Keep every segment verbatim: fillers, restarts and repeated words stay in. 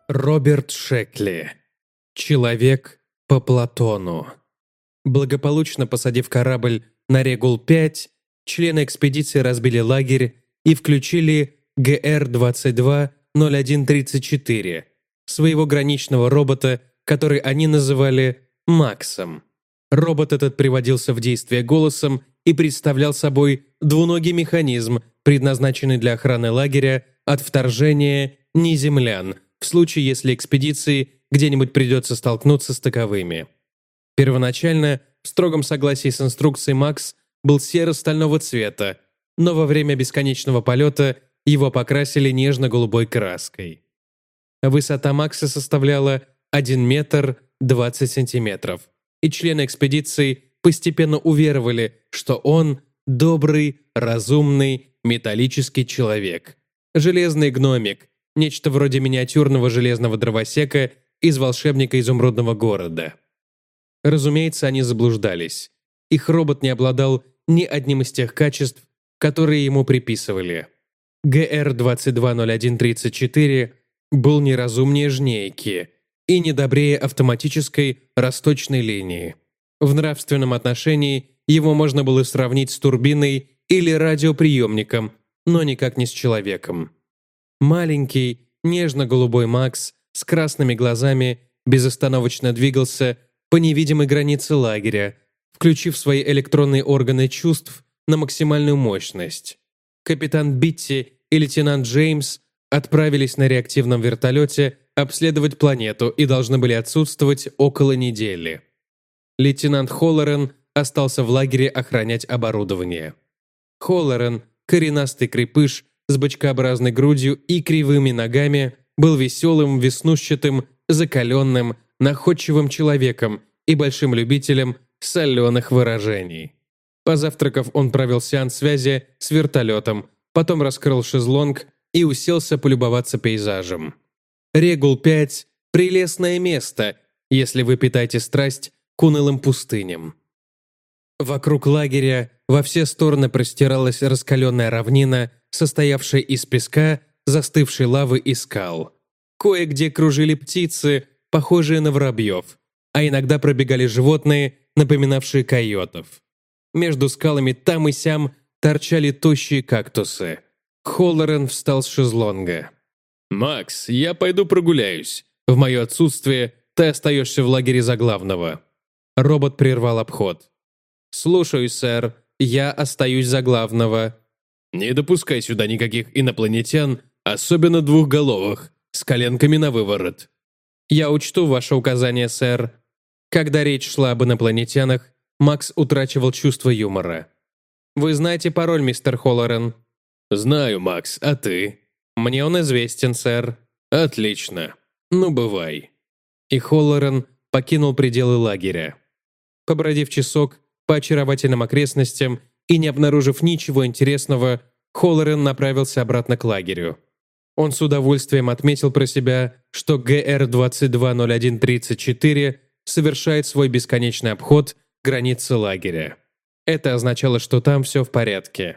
Роберт Шекли. Человек по Платону. Благополучно посадив корабль на Регул пять, члены экспедиции разбили лагерь и включили Г Р двадцать два ноль один тридцать четыре, своего граничного робота, который они называли Максом. Робот этот приводился в действие голосом и представлял собой двуногий механизм, предназначенный для охраны лагеря от вторжения неземлян, в случае, если экспедиции где-нибудь придется столкнуться с таковыми. Первоначально, в строгом согласии с инструкцией, Макс был серо-стального цвета, но во время бесконечного полета его покрасили нежно-голубой краской. Высота Макса составляла один метр двадцать сантиметров, и члены экспедиции постепенно уверовали, что он добрый, разумный, металлический человек, железный гномик, нечто вроде миниатюрного железного дровосека из «Волшебника изумрудного города». Разумеется, они заблуждались. Их робот не обладал ни одним из тех качеств, которые ему приписывали. Г Р двадцать два ноль один тридцать четыре был неразумнее жнейки и недобрее автоматической расточной линии. В нравственном отношении его можно было сравнить с турбиной или радиоприемником, но никак не с человеком. Маленький, нежно-голубой Макс с красными глазами безостановочно двигался по невидимой границе лагеря, включив свои электронные органы чувств на максимальную мощность. Капитан Битти и лейтенант Джеймс отправились на реактивном вертолете обследовать планету и должны были отсутствовать около недели. Лейтенант Холлорен остался в лагере охранять оборудование. Холлорен, коренастый крепыш с бочкообразной грудью и кривыми ногами, был веселым, веснушчатым, закаленным, находчивым человеком и большим любителем соленых выражений. Позавтракав, он провел сеанс связи с вертолетом, потом раскрыл шезлонг и уселся полюбоваться пейзажем. Регул пять – прелестное место, если вы питаете страсть к унылым пустыням. Вокруг лагеря во все стороны простиралась раскаленная равнина, состоявшая из песка, застывшей лавы и скал. Кое-где кружили птицы, похожие на воробьев, а иногда пробегали животные, напоминавшие койотов. Между скалами там и сям торчали тощие кактусы. Холлорен встал с шезлонга. «Макс, я пойду прогуляюсь. В мое отсутствие ты остаешься в лагере за главного». Робот прервал обход. «Слушаюсь, сэр. Я остаюсь за главного». «Не допускай сюда никаких инопланетян, особенно двухголовых, с коленками на выворот». «Я учту ваше указание, сэр». Когда речь шла об инопланетянах, Макс утрачивал чувство юмора. «Вы знаете пароль, мистер Холлорен?» «Знаю, Макс, а ты?» «Мне он известен, сэр». «Отлично. Ну, бывай». И Холлорен покинул пределы лагеря. Побродив часок по очаровательным окрестностям и не обнаружив ничего интересного, Холлорен направился обратно к лагерю. Он с удовольствием отметил про себя, что Г Р двадцать два ноль один тридцать четыре совершает свой бесконечный обход границы лагеря. Это означало, что там все в порядке.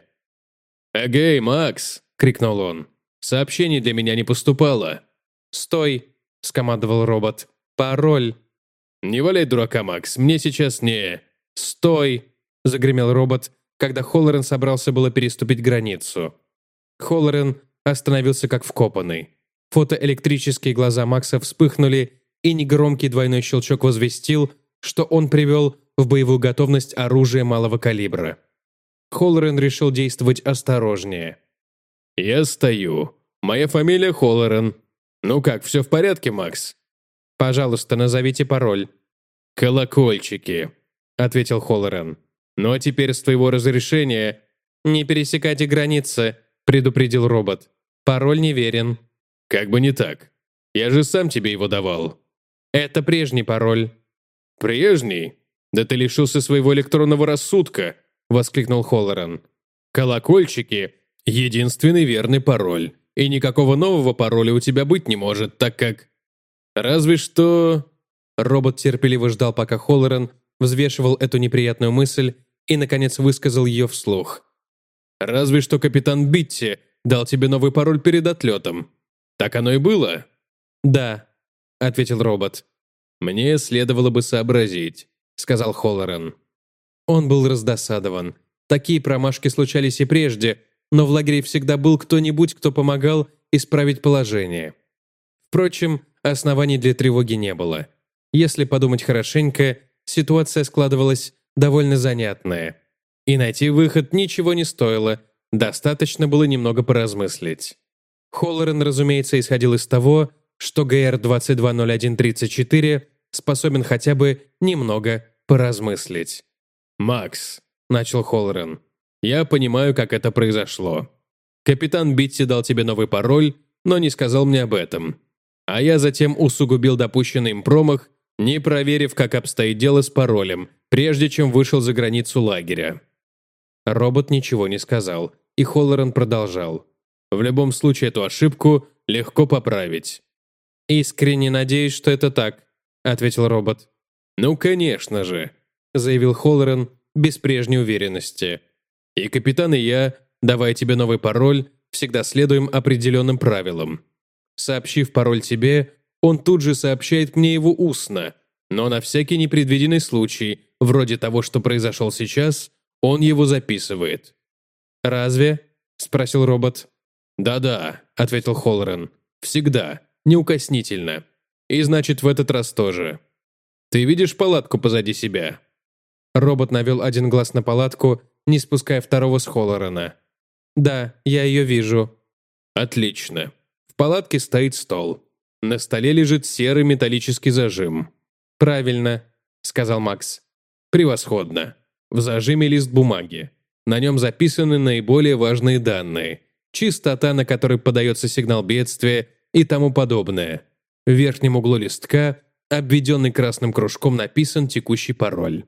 «Эгей, Макс!» — крикнул он. «Сообщений для меня не поступало». «Стой!» — скомандовал робот. «Пароль!» «Не валяй дурака, Макс, мне сейчас не...» «Стой!» — загремел робот, когда Холлорен собрался было переступить границу. Холлорен остановился как вкопанный. Фотоэлектрические глаза Макса вспыхнули, и негромкий двойной щелчок возвестил, что он привел в боевую готовность оружие малого калибра. Холлорен решил действовать осторожнее. «Я стою. Моя фамилия Холлорен. Ну как, все в порядке, Макс?» «Пожалуйста, назовите пароль». «Колокольчики», — ответил Холлорен. «Ну а теперь с твоего разрешения...» «Не пересекайте границы», — предупредил робот. «Пароль неверен». «Как бы не так. Я же сам тебе его давал». «Это прежний пароль». «Прежний? Да ты лишился своего электронного рассудка», — воскликнул Холлорен. «Колокольчики — единственный верный пароль, и никакого нового пароля у тебя быть не может, так как...» «Разве что...» Робот терпеливо ждал, пока Холлорен взвешивал эту неприятную мысль и, наконец, высказал ее вслух. «Разве что капитан Битти дал тебе новый пароль перед отлетом. Так оно и было?» «Да», — ответил робот. «Мне следовало бы сообразить», — сказал Холлоран. Он был раздосадован. Такие промашки случались и прежде, но в лагере всегда был кто-нибудь, кто помогал исправить положение. Впрочем, оснований для тревоги не было. Если подумать хорошенько, ситуация складывалась довольно занятная. И найти выход ничего не стоило, достаточно было немного поразмыслить. Холлоран, разумеется, исходил из того, что ГР двадцать два ноль один тридцать четыре способен хотя бы немного поразмыслить. «Макс», — начал Холлоран, — «я понимаю, как это произошло. Капитан Битти дал тебе новый пароль, но не сказал мне об этом. А я затем усугубил допущенный им промах, не проверив, как обстоит дело с паролем, прежде чем вышел за границу лагеря». Робот ничего не сказал, и Холлоран продолжал. «В любом случае эту ошибку легко поправить». «Искренне надеюсь, что это так», — ответил робот. «Ну, конечно же», — заявил Холлоран без прежней уверенности. «И капитан, и я, давая тебе новый пароль, всегда следуем определенным правилам. Сообщив пароль тебе, он тут же сообщает мне его устно, но на всякий непредвиденный случай, вроде того, что произошел сейчас, он его записывает». «Разве?» — спросил робот. «Да-да», — ответил Холлоран. «Всегда, неукоснительно. И значит, в этот раз тоже. Ты видишь палатку позади себя?» Робот навел один глаз на палатку, не спуская второго с Холлорана. «Да, я ее вижу». «Отлично. В палатке стоит стол. На столе лежит серый металлический зажим». «Правильно», — сказал Макс. «Превосходно. В зажиме лист бумаги. На нем записаны наиболее важные данные. Частота, на которой подается сигнал бедствия и тому подобное. В верхнем углу листка, обведенный красным кружком, написан текущий пароль».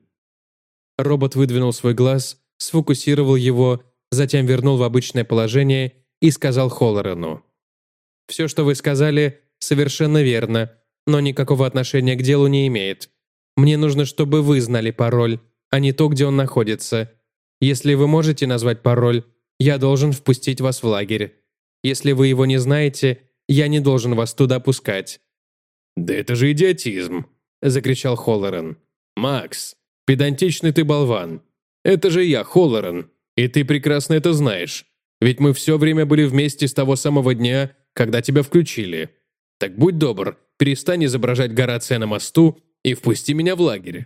Робот выдвинул свой глаз, сфокусировал его, затем вернул в обычное положение и сказал Холлорану. «Все, что вы сказали, совершенно верно, но никакого отношения к делу не имеет. Мне нужно, чтобы вы знали пароль, а не то, где он находится. Если вы можете назвать пароль, я должен впустить вас в лагерь. Если вы его не знаете, я не должен вас туда пускать». «Да это же идиотизм!» – закричал Холлоран. «Макс, педантичный ты болван. Это же я, Холлоран, и ты прекрасно это знаешь. Ведь мы все время были вместе с того самого дня, когда тебя включили. Так будь добр, перестань изображать Горация на мосту и впусти меня в лагерь».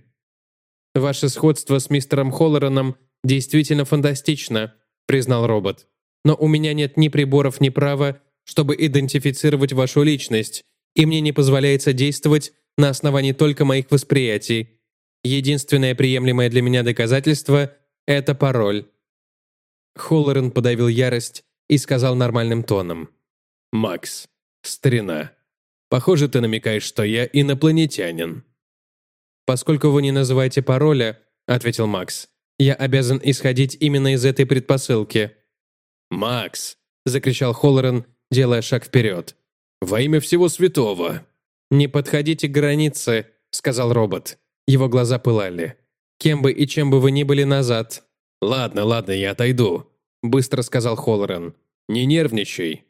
«Ваше сходство с мистером Холлораном действительно фантастично», — признал робот. «Но у меня нет ни приборов, ни права, чтобы идентифицировать вашу личность, и мне не позволяется действовать на основании только моих восприятий. Единственное приемлемое для меня доказательство — это пароль». Холлоран подавил ярость и сказал нормальным тоном. «Макс, старина, похоже, ты намекаешь, что я инопланетянин». «Поскольку вы не называете пароля», — ответил Макс, «я обязан исходить именно из этой предпосылки». «Макс», — закричал Холлоран, делая шаг вперед. «Во имя всего святого». «Не подходите к границе», — сказал робот. Его глаза пылали. «Кем бы и чем бы вы ни были назад». «Ладно, ладно, я отойду», — быстро сказал Холлоран. «Не нервничай».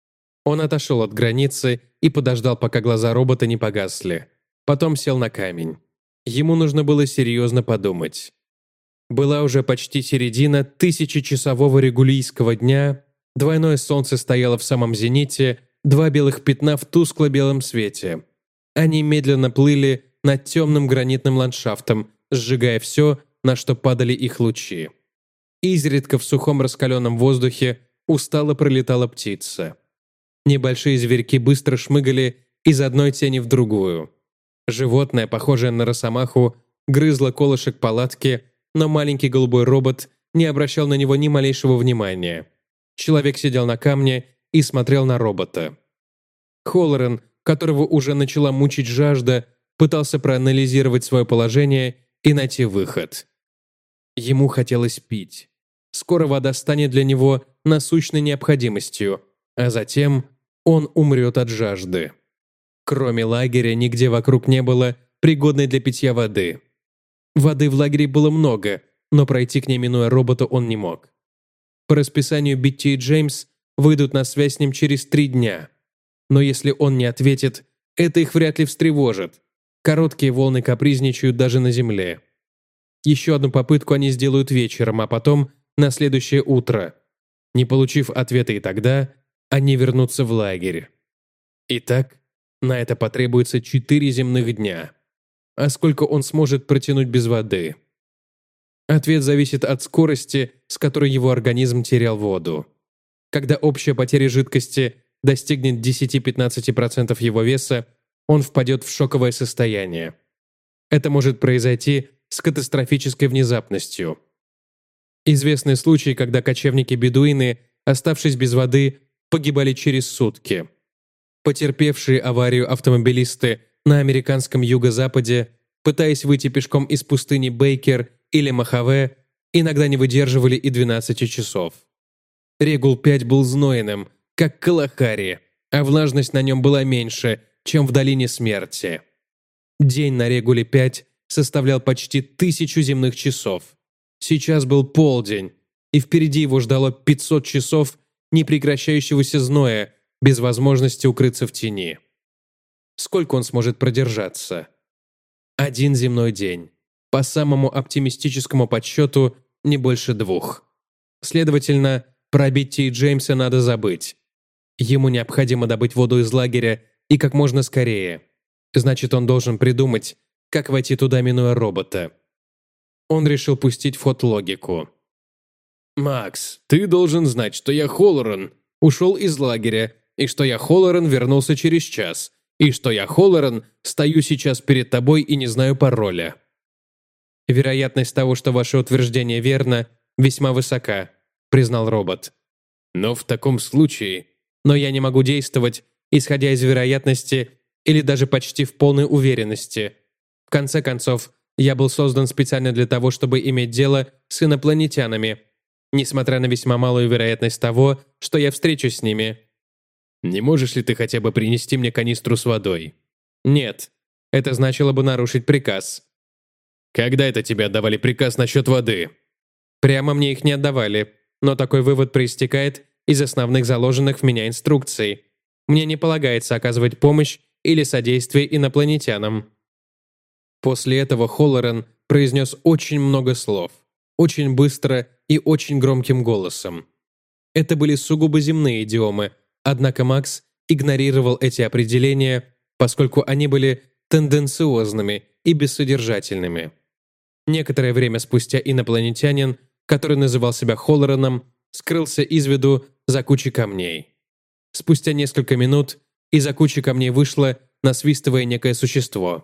Он отошел от границы и подождал, пока глаза робота не погасли. Потом сел на камень. Ему нужно было серьезно подумать. Была уже почти середина тысячечасового регулийского дня, двойное солнце стояло в самом зените, два белых пятна в тускло-белом свете. Они медленно плыли над темным гранитным ландшафтом, сжигая все, на что падали их лучи. Изредка в сухом раскаленном воздухе устало пролетала птица. Небольшие зверьки быстро шмыгали из одной тени в другую. Животное, похожее на росомаху, грызло колышек палатки, но маленький голубой робот не обращал на него ни малейшего внимания. Человек сидел на камне и смотрел на робота. Холлоран, которого уже начала мучить жажда, пытался проанализировать свое положение и найти выход. Ему хотелось пить. Скоро вода станет для него насущной необходимостью, а затем он умрет от жажды. Кроме лагеря, нигде вокруг не было пригодной для питья воды. Воды в лагере было много, но пройти к ней, минуя робота, он не мог. По расписанию Битти и Джеймс выйдут на связь с ним через три дня. Но если он не ответит, это их вряд ли встревожит. Короткие волны капризничают даже на Земле. Еще одну попытку они сделают вечером, а потом на следующее утро. Не получив ответа и тогда, они вернутся в лагерь. Итак, на это потребуется четыре земных дня. А сколько он сможет протянуть без воды? Ответ зависит от скорости, с которой его организм терял воду. Когда общая потеря жидкости достигнет десять-пятнадцать процентов его веса, он впадет в шоковое состояние. Это может произойти с катастрофической внезапностью. Известны случаи, когда кочевники-бедуины, оставшись без воды, погибали через сутки. Потерпевшие аварию автомобилисты на американском юго-западе, пытаясь выйти пешком из пустыни Бейкер или Мохаве, иногда не выдерживали и двенадцати часов. Регул пять был знойным, как Калахари, а влажность на нем была меньше, чем в долине смерти. День на Регуле пять составлял почти тысячу земных часов. Сейчас был полдень, и впереди его ждало пятьсот часов непрекращающегося зноя, без возможности укрыться в тени. Сколько он сможет продержаться? Один земной день. По самому оптимистическому подсчету, не больше двух. Следовательно, про Битти и Джеймса надо забыть. Ему необходимо добыть воду из лагеря и как можно скорее. Значит, он должен придумать, как войти туда, минуя робота. Он решил пустить в ход логику. «Макс, ты должен знать, что я Холлоран, ушел из лагеря, и что я Холлоран вернулся через час, и что я Холлоран стою сейчас перед тобой и не знаю пароля». «Вероятность того, что ваше утверждение верно, весьма высока», признал робот. «Но в таком случае...» «Но я не могу действовать, исходя из вероятности или даже почти в полной уверенности. В конце концов, я был создан специально для того, чтобы иметь дело с инопланетянами, несмотря на весьма малую вероятность того, что я встречусь с ними». «Не можешь ли ты хотя бы принести мне канистру с водой?» «Нет. Это значило бы нарушить приказ». «Когда это тебе отдавали приказ насчет воды?» «Прямо мне их не отдавали, но такой вывод проистекает из основных заложенных в меня инструкций. Мне не полагается оказывать помощь или содействие инопланетянам». После этого Холлоран произнес очень много слов, очень быстро и очень громким голосом. Это были сугубо земные идиомы, однако Макс игнорировал эти определения, поскольку они были тенденциозными и бессодержательными. Некоторое время спустя инопланетянин, который называл себя Холлораном, скрылся из виду за кучей камней. Спустя несколько минут из-за кучи камней вышло, насвистывая некое существо.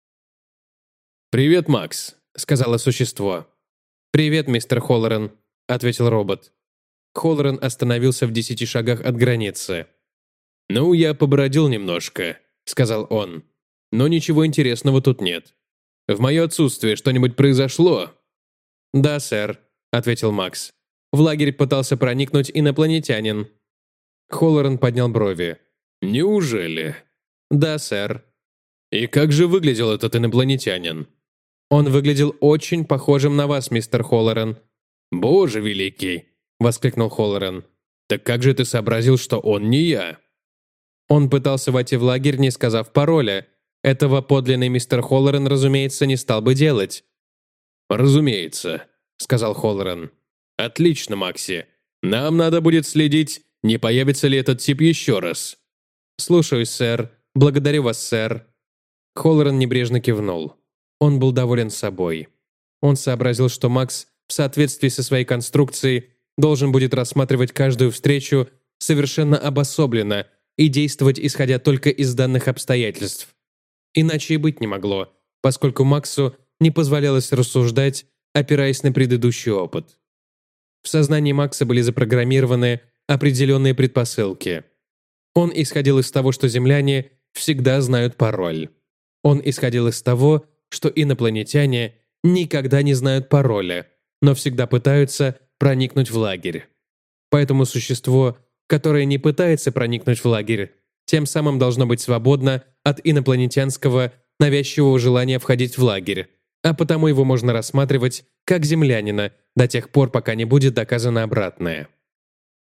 «Привет, Макс», — сказала существо. «Привет, мистер Холлоран», — ответил робот. Холлоран остановился в десяти шагах от границы. «Ну, я побродил немножко», — сказал он. «Но ничего интересного тут нет. В мое отсутствие что-нибудь произошло?» «Да, сэр», — ответил Макс. «В лагерь пытался проникнуть инопланетянин». Холлоран поднял брови. «Неужели?» «Да, сэр». «И как же выглядел этот инопланетянин?» «Он выглядел очень похожим на вас, мистер Холлоран». «Боже великий!» — воскликнул Холлоран. «Так как же ты сообразил, что он не я?» Он пытался войти в лагерь, не сказав пароля. Этого подлинный мистер Холлоран, разумеется, не стал бы делать. «Разумеется», — сказал Холлоран. «Отлично, Макси. Нам надо будет следить, не появится ли этот тип еще раз». «Слушаюсь, сэр. Благодарю вас, сэр». Холлоран небрежно кивнул. Он был доволен собой. Он сообразил, что Макс, в соответствии со своей конструкцией, должен будет рассматривать каждую встречу совершенно обособленно и действовать, исходя только из данных обстоятельств. Иначе и быть не могло, поскольку Максу не позволялось рассуждать, опираясь на предыдущий опыт. В сознании Макса были запрограммированы определенные предпосылки. Он исходил из того, что земляне всегда знают пароль. Он исходил из того, что инопланетяне никогда не знают пароля, но всегда пытаются проникнуть в лагерь. Поэтому существо, которое не пытается проникнуть в лагерь, тем самым должно быть свободно от инопланетянского навязчивого желания входить в лагерь, а потому его можно рассматривать как землянина до тех пор, пока не будет доказано обратное.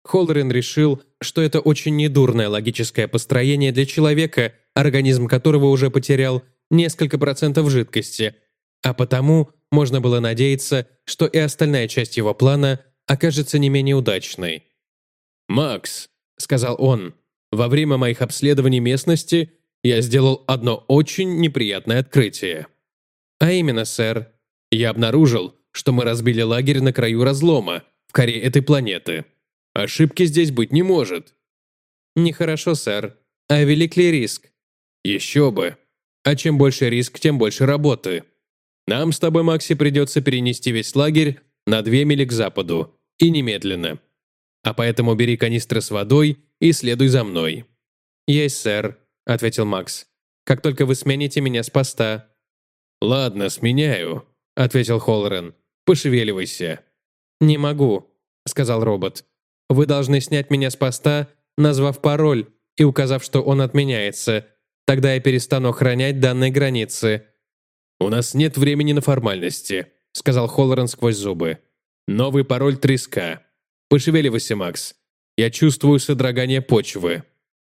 Холлерен решил, что это очень недурное логическое построение для человека, организм которого уже потерял несколько процентов жидкости, а потому можно было надеяться, что и остальная часть его плана окажется не менее удачной. «Макс», — сказал он, — «во время моих обследований местности я сделал одно очень неприятное открытие. А именно, сэр, Я обнаружил, что мы разбили лагерь на краю разлома, в коре этой планеты. Ошибки здесь быть не может». нехорошо, сэр. А велик ли риск? «Еще бы. А чем больше риск, тем больше работы. Нам с тобой, Макси, придется перенести весь лагерь на две мили к западу. И немедленно. А поэтому бери канистры с водой и следуй за мной». «Есть, сэр», — ответил Макс. «Как только вы смените меня с поста». «Ладно, сменяю», — ответил Холлерен. «Пошевеливайся». «Не могу», — сказал робот. «Вы должны снять меня с поста, назвав пароль и указав, что он отменяется. Тогда я перестану охранять данные границы». «У нас нет времени на формальности», — сказал Холлерен сквозь зубы. «Новый пароль треска. Пошевеливайся, Макс. Я чувствую содрогание почвы».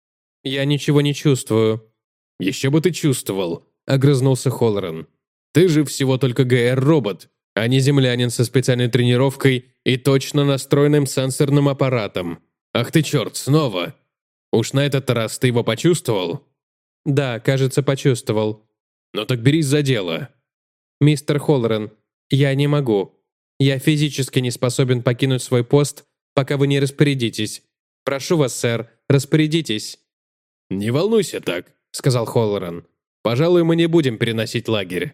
«Я ничего не чувствую». «Еще бы ты чувствовал», — огрызнулся Холлерен. «Ты же всего только гэ эр-робот, а не землянин со специальной тренировкой и точно настроенным сенсорным аппаратом. Ах ты черт, снова! Уж на этот раз ты его почувствовал?» «Да, кажется, почувствовал». «Ну так берись за дело». «Мистер Холлерен, я не могу. Я физически не способен покинуть свой пост, пока вы не распорядитесь. Прошу вас, сэр, распорядитесь». «Не волнуйся так», — сказал Холлерен. «Пожалуй, мы не будем переносить лагерь».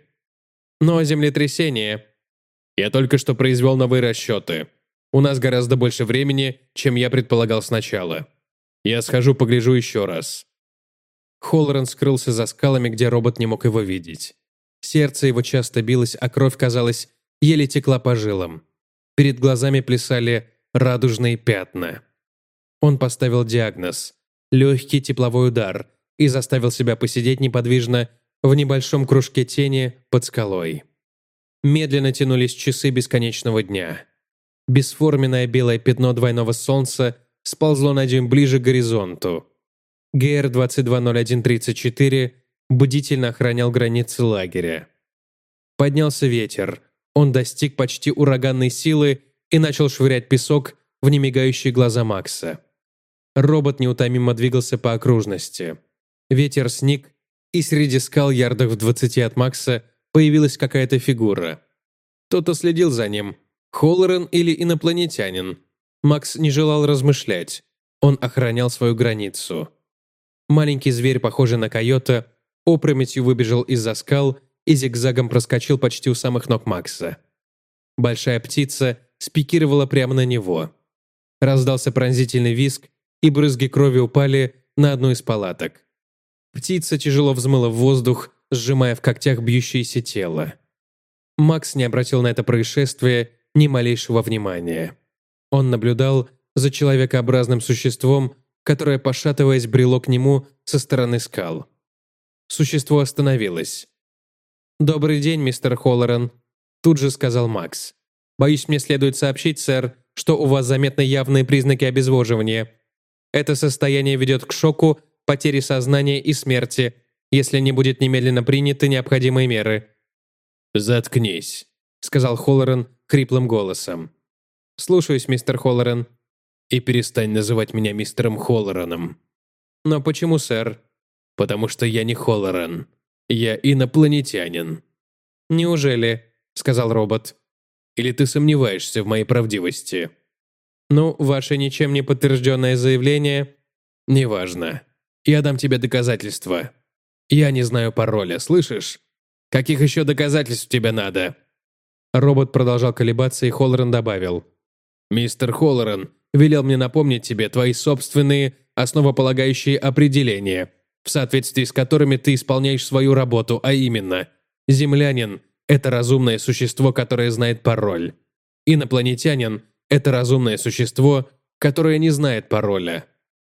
«Но землетрясение...» «Я только что произвел новые расчеты. У нас гораздо больше времени, чем я предполагал сначала. Я схожу, погляжу еще раз». Холлерен скрылся за скалами, где робот не мог его видеть. Сердце его часто билось, а кровь, казалось, еле текла по жилам. Перед глазами плясали радужные пятна. Он поставил диагноз – легкий тепловой удар, и заставил себя посидеть неподвижно в небольшом кружке тени под скалой. Медленно тянулись часы бесконечного дня. Бесформенное белое пятно двойного солнца сползло на дюйм ближе к горизонту. гэ эр двадцать два ноль один тридцать четыре бдительно охранял границы лагеря. Поднялся ветер. Он достиг почти ураганной силы и начал швырять песок в немигающие глаза Макса. Робот неутомимо двигался по окружности. Ветер сник, и среди скал ярдах в двадцати от Макса появилась какая-то фигура. Кто-то следил за ним. Холлерен или инопланетянин. Макс не желал размышлять. Он охранял свою границу. Маленький зверь, похожий на койота, опрометью выбежал из-за скал и зигзагом проскочил почти у самых ног Макса. Большая птица спикировала прямо на него. Раздался пронзительный визг, и брызги крови упали на одну из палаток. Птица тяжело взмыла в воздух, сжимая в когтях бьющееся тело. Макс не обратил на это происшествие ни малейшего внимания. Он наблюдал за человекообразным существом, которое, пошатываясь, брело к нему со стороны скал. Существо остановилось. «Добрый день, мистер Холлерен», — тут же сказал Макс. «Боюсь, мне следует сообщить, сэр, что у вас заметны явные признаки обезвоживания. Это состояние ведет к шоку, потере сознания и смерти, если не будет немедленно приняты необходимые меры». «Заткнись», — сказал Холлерен хриплым голосом. «Слушаюсь, мистер Холлерен». «И перестань называть меня мистером Холлереном». «Но почему, сэр?» «Потому что я не Холлерен. Я инопланетянин». «Неужели?» — сказал робот. «Или ты сомневаешься в моей правдивости?» «Ну, ваше ничем не подтвержденное заявление...» «Неважно. Я дам тебе доказательства. Я не знаю пароля, слышишь? Каких еще доказательств тебе надо?» Робот продолжал колебаться, и Холлерен добавил. «Мистер Холлерен велел мне напомнить тебе твои собственные основополагающие определения, в соответствии с которыми ты исполняешь свою работу, а именно, землянин – это разумное существо, которое знает пароль. Инопланетянин – это разумное существо, которое не знает пароля».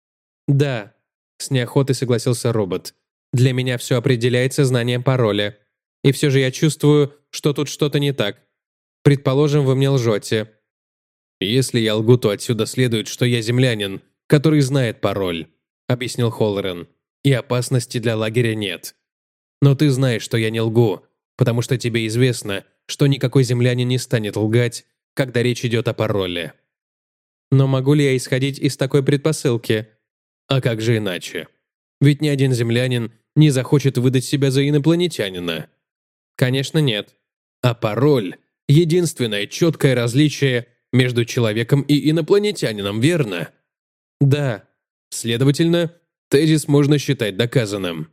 «Да», – с неохотой согласился робот. «Для меня все определяется знанием пароля. И все же я чувствую, что тут что-то не так. Предположим, вы мне лжете». «Если я лгу, то отсюда следует, что я землянин, который знает пароль», — объяснил Холлоран. «И опасности для лагеря нет. Но ты знаешь, что я не лгу, потому что тебе известно, что никакой землянин не станет лгать, когда речь идет о пароле». Но могу ли я исходить из такой предпосылки? А как же иначе? Ведь ни один землянин не захочет выдать себя за инопланетянина. Конечно, нет. А пароль — единственное четкое различие между человеком и инопланетянином, верно? Да. Следовательно, тезис можно считать доказанным.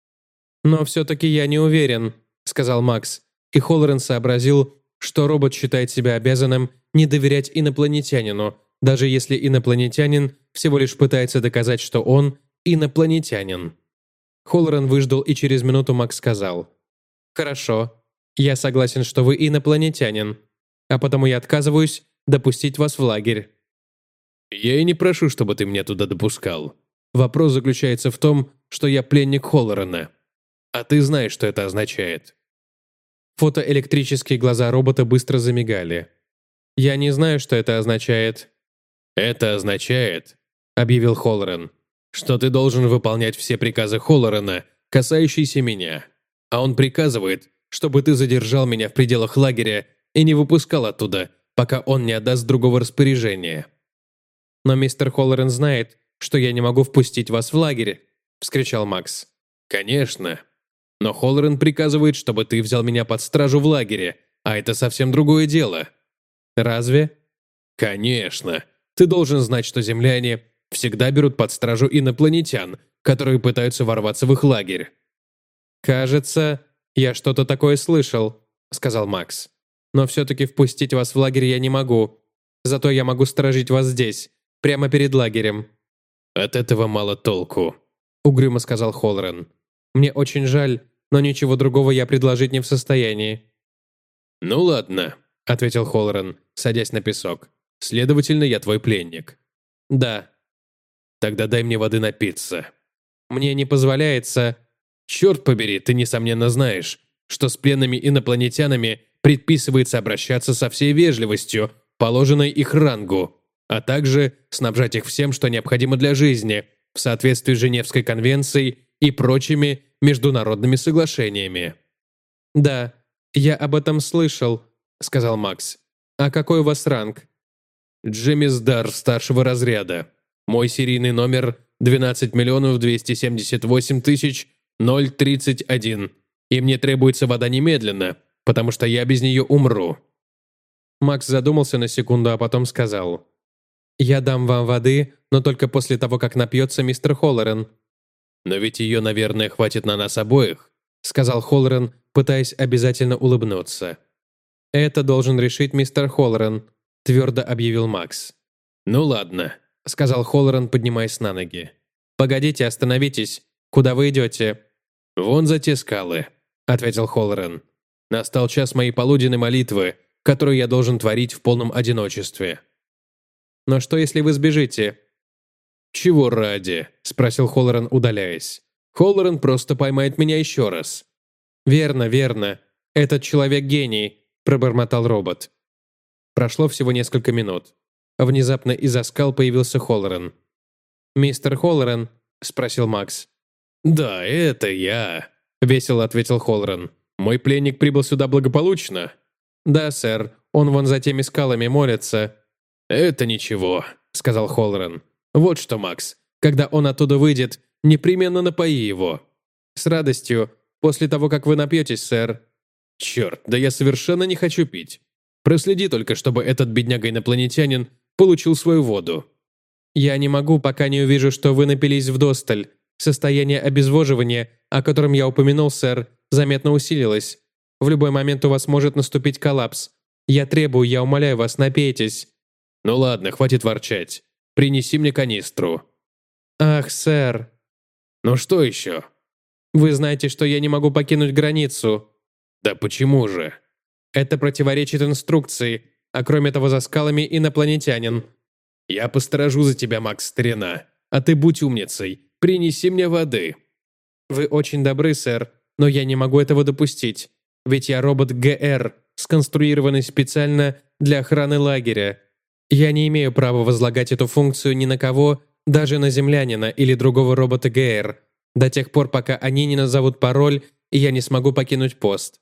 «Но все-таки я не уверен», — сказал Макс, и Холлоран сообразил, что робот считает себя обязанным не доверять инопланетянину, даже если инопланетянин всего лишь пытается доказать, что он инопланетянин. Холлоран выждал, и через минуту Макс сказал: «Хорошо, я согласен, что вы инопланетянин, а потому я отказываюсь допустить вас в лагерь». «Я и не прошу, чтобы ты меня туда допускал. Вопрос заключается в том, что я пленник Холлорана. А ты знаешь, что это означает». Фотоэлектрические глаза робота быстро замигали. «Я не знаю, что это означает». «Это означает», — объявил Холлоран, «что ты должен выполнять все приказы Холлорана, касающиеся меня. А он приказывает, чтобы ты задержал меня в пределах лагеря и не выпускал оттуда, пока он не отдаст другого распоряжения». «Но мистер Холлоран знает, что я не могу впустить вас в лагерь», — вскричал Макс. «Конечно. Но Холлоран приказывает, чтобы ты взял меня под стражу в лагере, а это совсем другое дело». «Разве?» «Конечно. Ты должен знать, что земляне всегда берут под стражу инопланетян, которые пытаются ворваться в их лагерь». «Кажется, я что-то такое слышал», — сказал Макс. «Но все-таки впустить вас в лагерь я не могу. Зато я могу сторожить вас здесь, прямо перед лагерем». «От этого мало толку», — угрюмо сказал Холлоран. «Мне очень жаль, но ничего другого я предложить не в состоянии». «Ну ладно», — ответил Холлоран, садясь на песок. «Следовательно, я твой пленник». «Да». «Тогда дай мне воды напиться». «Мне не позволяется...» «Черт побери, ты, несомненно, знаешь, что с пленными инопланетянами предписывается обращаться со всей вежливостью, положенной их рангу, а также снабжать их всем, что необходимо для жизни, в соответствии с Женевской конвенцией и прочими международными соглашениями». «Да, я об этом слышал», — сказал Макс. «А какой у вас ранг?» «Джемиздар старшего разряда. Мой серийный номер двенадцать миллионов двести семьдесят восемь тысяч ноль тридцать один. И мне требуется вода немедленно, потому что я без нее умру». Макс задумался на секунду, а потом сказал: «Я дам вам воды, но только после того, как напьется мистер Холлоран». «Но ведь ее, наверное, хватит на нас обоих», — сказал Холлоран, пытаясь обязательно улыбнуться. «Это должен решить мистер Холлоран», — твердо объявил Макс. «Ну ладно», — сказал Холлоран, поднимаясь на ноги. «Погодите, остановитесь. Куда вы идете?» «Вон за те скалы», — ответил Холлоран. «Настал час моей полуденной молитвы, которую я должен творить в полном одиночестве». «Но что, если вы сбежите?» «Чего ради?» — спросил Холлоран, удаляясь. «Холлоран просто поймает меня еще раз». «Верно, верно. Этот человек гений», — пробормотал робот. Прошло всего несколько минут. Внезапно из-за скал появился Холлоран. «Мистер Холлоран?» — спросил Макс. «Да, это я», — весело ответил Холлоран. «Мой пленник прибыл сюда благополучно?» «Да, сэр. Он вон за теми скалами молится». «Это ничего», — сказал Холлоран. «Вот что, Макс, когда он оттуда выйдет, непременно напои его». «С радостью. После того, как вы напьетесь, сэр». «Черт, да я совершенно не хочу пить. Проследи только, чтобы этот бедняга-инопланетянин получил свою воду». «Я не могу, пока не увижу, что вы напились вдосталь. Состояние обезвоживания, о котором я упомянул, сэр, заметно усилилось. В любой момент у вас может наступить коллапс. Я требую, я умоляю вас, напейтесь». «Ну ладно, хватит ворчать. Принеси мне канистру». «Ах, сэр». «Ну что еще?» «Вы знаете, что я не могу покинуть границу». «Да почему же?» «Это противоречит инструкции, а кроме того за скалами инопланетянин». «Я посторожу за тебя, Макс, старина. А ты будь умницей. Принеси мне воды». «Вы очень добры, сэр, но я не могу этого допустить. Ведь я робот ГР, сконструированный специально для охраны лагеря». Я не имею права возлагать эту функцию ни на кого, даже на землянина или другого робота ГР, до тех пор, пока они не назовут пароль, и я не смогу покинуть пост».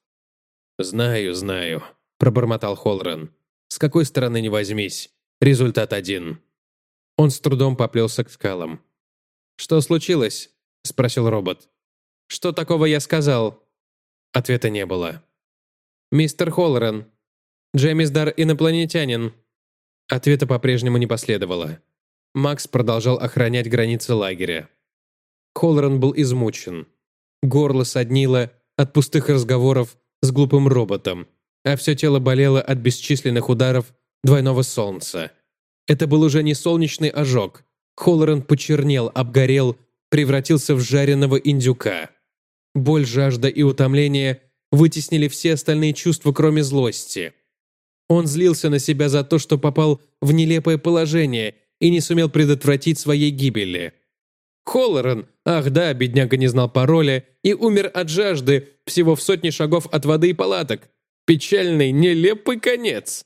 «Знаю, знаю», — пробормотал Холлоран. «С какой стороны ни возьмись, результат один». Он с трудом поплелся к скалам. «Что случилось?» — спросил робот. «Что такого я сказал?» Ответа не было. «Мистер Холлоран, Джемисдар инопланетянин». Ответа по-прежнему не последовало. Макс продолжал охранять границы лагеря. Холлоран был измучен. Горло соднило от пустых разговоров с глупым роботом, а все тело болело от бесчисленных ударов двойного солнца. Это был уже не солнечный ожог. Холлоран почернел, обгорел, превратился в жареного индюка. Боль, жажда и утомление вытеснили все остальные чувства, кроме злости. Он злился на себя за то, что попал в нелепое положение и не сумел предотвратить своей гибели. Холлоран, ах да, бедняга не знал пароля и умер от жажды всего в сотне шагов от воды и палаток. Печальный, нелепый конец.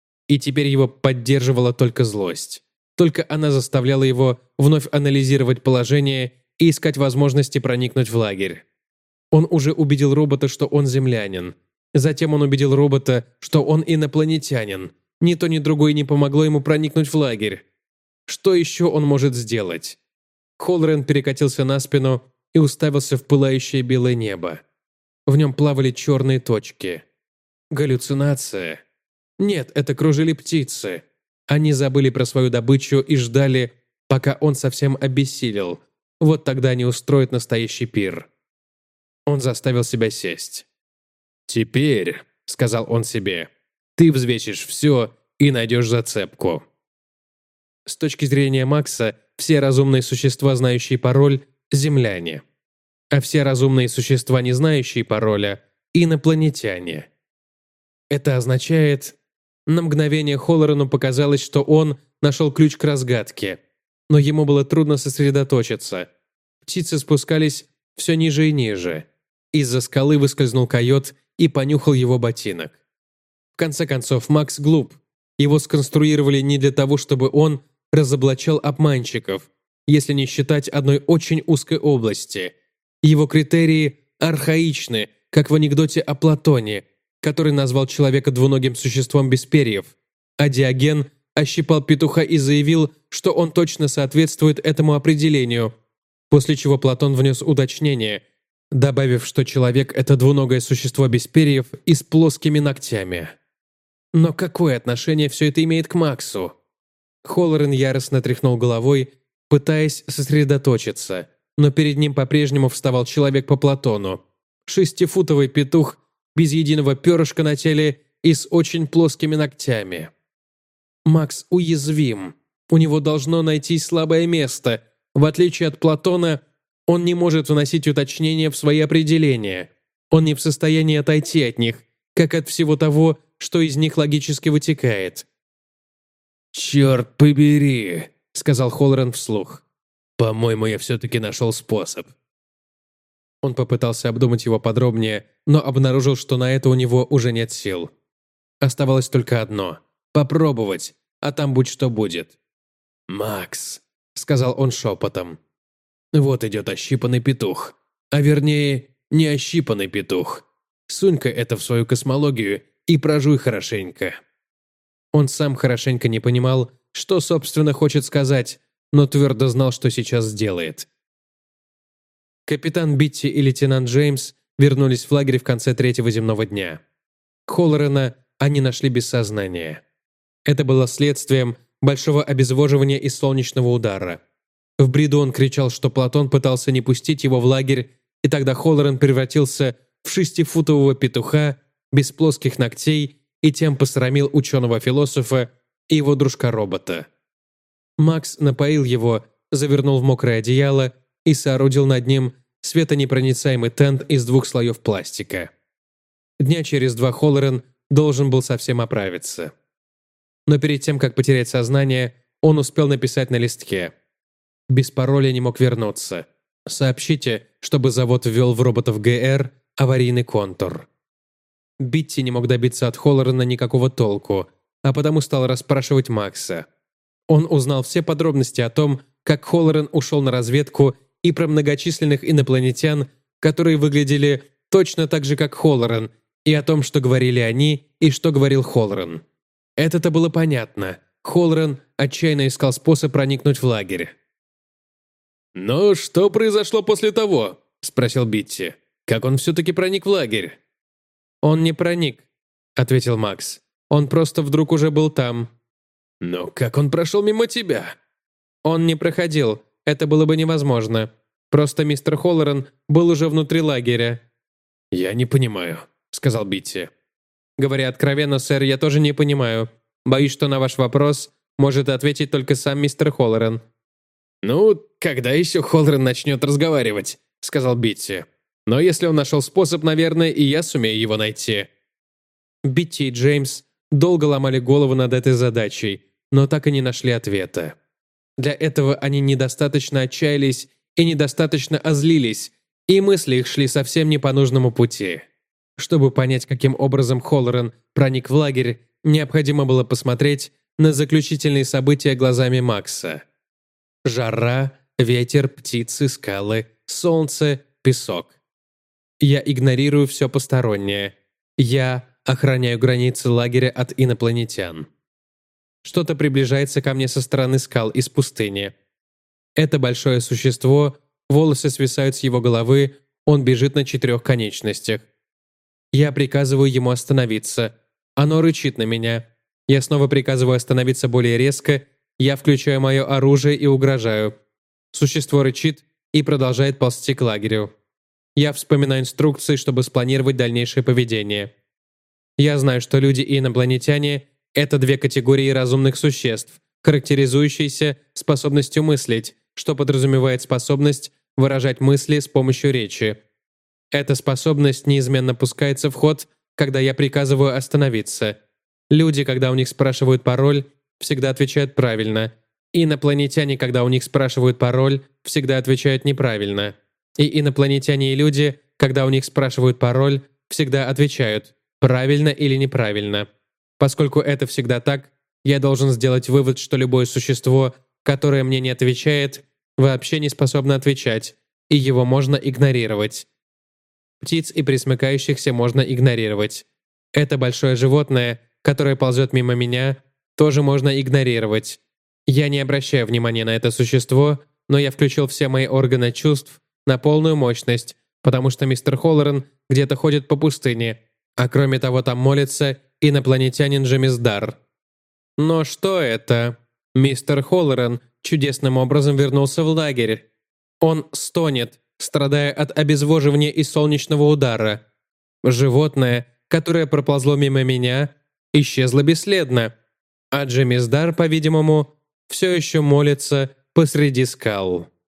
И теперь его поддерживала только злость. Только она заставляла его вновь анализировать положение и искать возможности проникнуть в лагерь. Он уже убедил робота, что он землянин. Затем он убедил робота, что он инопланетянин. Ни то, ни другое не помогло ему проникнуть в лагерь. Что еще он может сделать? Холлоран перекатился на спину и уставился в пылающее белое небо. В нем плавали черные точки. Галлюцинация. Нет, это кружили птицы. Они забыли про свою добычу и ждали, пока он совсем обессилел. Вот тогда они устроят настоящий пир. Он заставил себя сесть. «Теперь», — сказал он себе, — «ты взвесишь все и найдешь зацепку». С точки зрения Макса, все разумные существа, знающие пароль, — земляне. А все разумные существа, не знающие пароля, — инопланетяне. Это означает... На мгновение Холлорану показалось, что он нашел ключ к разгадке. Но ему было трудно сосредоточиться. Птицы спускались все ниже и ниже. Из-за скалы выскользнул койот и понюхал его ботинок. В конце концов, Макс глуп. Его сконструировали не для того, чтобы он разоблачал обманщиков, если не считать одной очень узкой области. Его критерии архаичны, как в анекдоте о Платоне, который назвал человека двуногим существом без перьев, а Диоген ощипал петуха и заявил, что он точно соответствует этому определению, после чего Платон внес уточнение, добавив, что человек – это двуногое существо без перьев и с плоскими ногтями. Но какое отношение все это имеет к Максу? Холлоран яростно тряхнул головой, пытаясь сосредоточиться, но перед ним по-прежнему вставал человек по Платону. Шестифутовый петух без единого перышка на теле и с очень плоскими ногтями. Макс уязвим. У него должно найтись слабое место. В отличие от Платона, он не может вносить уточнения в свои определения. Он не в состоянии отойти от них, как от всего того, что из них логически вытекает. «Черт побери», — сказал Холлоран вслух. «По-моему, я все-таки нашел способ». Он попытался обдумать его подробнее, но обнаружил, что на это у него уже нет сил. Оставалось только одно — попробовать, а там будь что будет. «Макс», — сказал он шепотом, — «вот идет ощипанный петух. А вернее, не ощипанный петух. Сунь-ка это в свою космологию и прожуй хорошенько». Он сам хорошенько не понимал, что, собственно, хочет сказать, но твердо знал, что сейчас сделает. Капитан Битти и лейтенант Джеймс вернулись в лагерь в конце третьего земного дня. Холлорана они нашли без сознания. Это было следствием большого обезвоживания и солнечного удара. В бреду он кричал, что Платон пытался не пустить его в лагерь, и тогда Холлоран превратился в шестифутового петуха без плоских ногтей и тем посрамил ученого-философа и его дружка-робота. Макс напоил его, завернул в мокрое одеяло и соорудил над ним светонепроницаемый тент из двух слоев пластика. Дня через два Холлоран должен был совсем оправиться. Но перед тем, как потерять сознание, он успел написать на листке. Без пароля не мог вернуться. Сообщите, чтобы завод ввел в роботов ГР аварийный контур. Битти не мог добиться от Холлорана никакого толку, а потому стал расспрашивать Макса. Он узнал все подробности о том, как Холлоран ушел на разведку, и про многочисленных инопланетян, которые выглядели точно так же, как Холлоран, и о том, что говорили они и что говорил Холлоран. Это-то было понятно. Холлоран отчаянно искал способ проникнуть в лагерь. «Но что произошло после того?» – спросил Битти. «Как он все-таки проник в лагерь?» «Он не проник», – ответил Макс. «Он просто вдруг уже был там». «Но как он прошел мимо тебя?» «Он не проходил. Это было бы невозможно. Просто мистер Холлоран был уже внутри лагеря». «Я не понимаю», – сказал Битти. «Говоря откровенно, сэр, я тоже не понимаю. Боюсь, что на ваш вопрос может ответить только сам мистер Холлоран». «Ну, когда еще Холлоран начнет разговаривать?» – сказал Битти. «Но если он нашел способ, наверное, и я сумею его найти». Битти и Джеймс долго ломали голову над этой задачей, но так и не нашли ответа. Для этого они недостаточно отчаялись и недостаточно озлились, и мысли их шли совсем не по нужному пути. Чтобы понять, каким образом Холлоран проник в лагерь, необходимо было посмотреть на заключительные события глазами Макса. Жара, ветер, птицы, скалы, солнце, песок. Я игнорирую все постороннее. Я охраняю границы лагеря от инопланетян. Что-то приближается ко мне со стороны скал из пустыни. Это большое существо, волосы свисают с его головы, он бежит на четырех конечностях. Я приказываю ему остановиться. Оно рычит на меня. Я снова приказываю остановиться более резко. Я включаю мое оружие и угрожаю. Существо рычит и продолжает ползти к лагерю. Я вспоминаю инструкции, чтобы спланировать дальнейшее поведение. Я знаю, что люди и инопланетяне – это две категории разумных существ, характеризующиеся способностью мыслить, что подразумевает способность выражать мысли с помощью речи. Эта способность неизменно пускается в ход, когда я приказываю остановиться. Люди, когда у них спрашивают пароль, всегда отвечают правильно. Инопланетяне, когда у них спрашивают пароль, всегда отвечают неправильно. И инопланетяне и люди, когда у них спрашивают пароль, всегда отвечают правильно или неправильно. Поскольку это всегда так, я должен сделать вывод, что любое существо, которое мне не отвечает, вообще не способно отвечать, и его можно игнорировать. Птиц и пресмыкающихся можно игнорировать. Это большое животное, которое ползет мимо меня, тоже можно игнорировать. Я не обращаю внимания на это существо, но я включил все мои органы чувств на полную мощность, потому что мистер Холлоран где-то ходит по пустыне, а кроме того там молится инопланетянин Джемиздар. Но что это? Мистер Холлоран чудесным образом вернулся в лагерь. Он стонет, страдая от обезвоживания и солнечного удара. Животное, которое проползло мимо меня, исчезло бесследно, а Джемиздар, по-видимому, все еще молится посреди скал.